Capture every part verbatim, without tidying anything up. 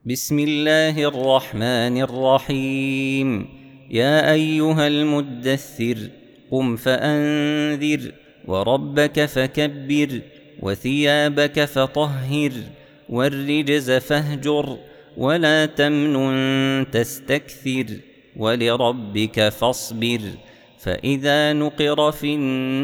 بسم الله الرحمن الرحيم. يا أيها المدثر قم فأنذر وربك فكبر وثيابك فطهر والرجز فاهجر ولا تمنن تستكثر ولربك فاصبر فإذا نقر في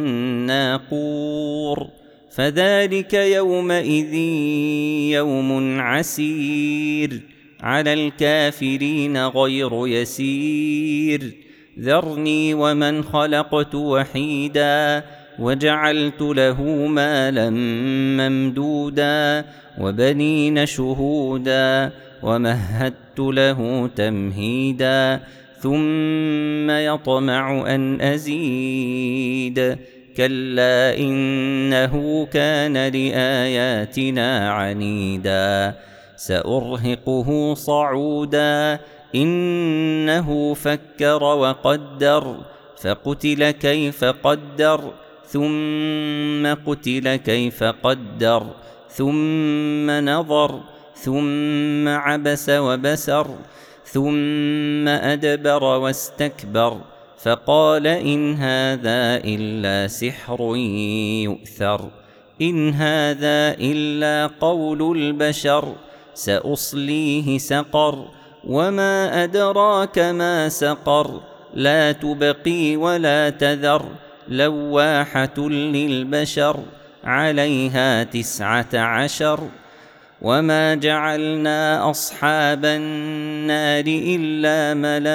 الناقور فذلك يومئذ يوم عسير على الكافرين غير يسير ذرني ومن خلقت وحيدا وجعلت له مالا ممدودا وبنين شهودا ومهدت له تمهيدا ثم يطمع أن أزيد كلا إنه كان لآياتنا عنيدا سأرهقه صعودا إنه فكر وقدر فقتل كيف قدر ثم قتل كيف قدر ثم نظر ثم عبس وبسر ثم أدبر واستكبر فقال إن هذا إلا سحر يؤثر إن هذا إلا قول البشر سأصليه سقر وما أدراك ما سقر لا تبقي ولا تذر لواحة للبشر عليها تسعة عشر وما جعلنا أصحاب النار إلا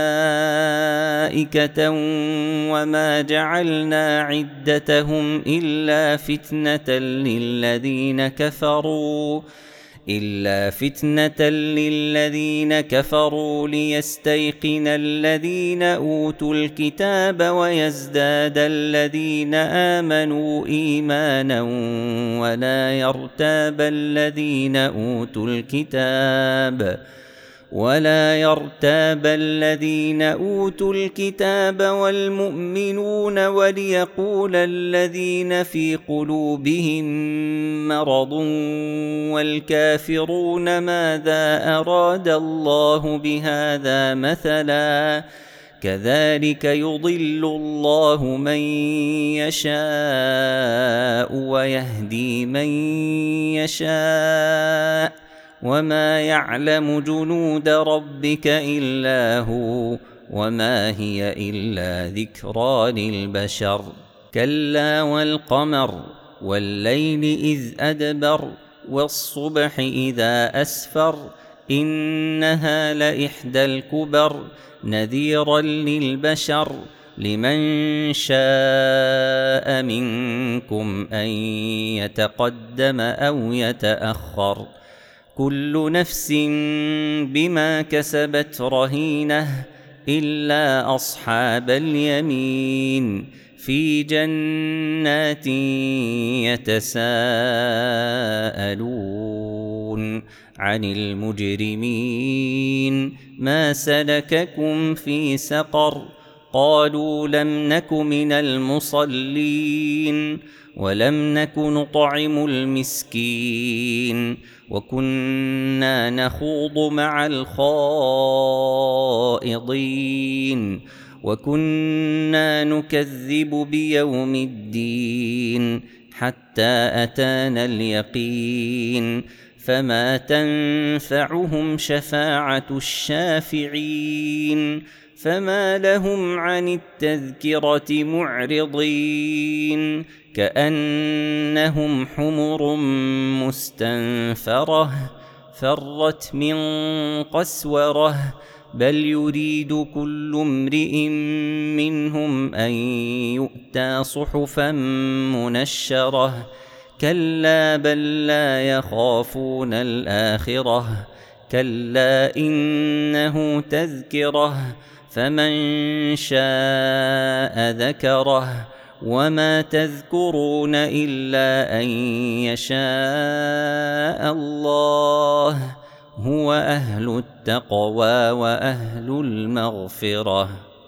ملائكة وما جعلنا عدتهم إلا فتنة للذين كفروا إلا فتنة للذين كفروا ليستيقن الذين أوتوا الكتاب ويزداد الذين آمنوا إيمانا ولا يرتاب الذين أوتوا الكتاب ولا يرتاب الذين أوتوا الكتاب والمؤمنون وليقول الذين في قلوبهم مرض والكافرون ماذا أراد الله بهذا مثلا كذلك يضل الله من يشاء ويهدي من يشاء وما يعلم جنود ربك إلا هو وما هي إلا ذكرى للبشر كلا والقمر والليل إذ أدبر والصبح إذا أسفر إنها لإحدى الكبر نذيرا للبشر لمن شاء منكم أن يتقدم أو يتأخر كل نفس بما كسبت رهينة إلا أصحاب اليمين في جنات يتساءلون عن المجرمين ما سلككم في سقر قالوا لم نك من المصلين ولم نك نطعم المسكين وكنا نخوض مع الخائضين وكنا نكذب بيوم الدين حتى أتانا اليقين فما تنفعهم شفاعة الشافعين فما لهم عن التذكرة معرضين كأنهم حمر مستنفرة فرت من قسورة بل يريد كل امرئ منهم أن يؤتى صحفا منشرة كلا بل لا يخافون الآخرة كلا إنه تذكرة فمن شاء ذكره وما تذكرون إلا أن يشاء الله هو أهل التقوى وأهل المغفرة.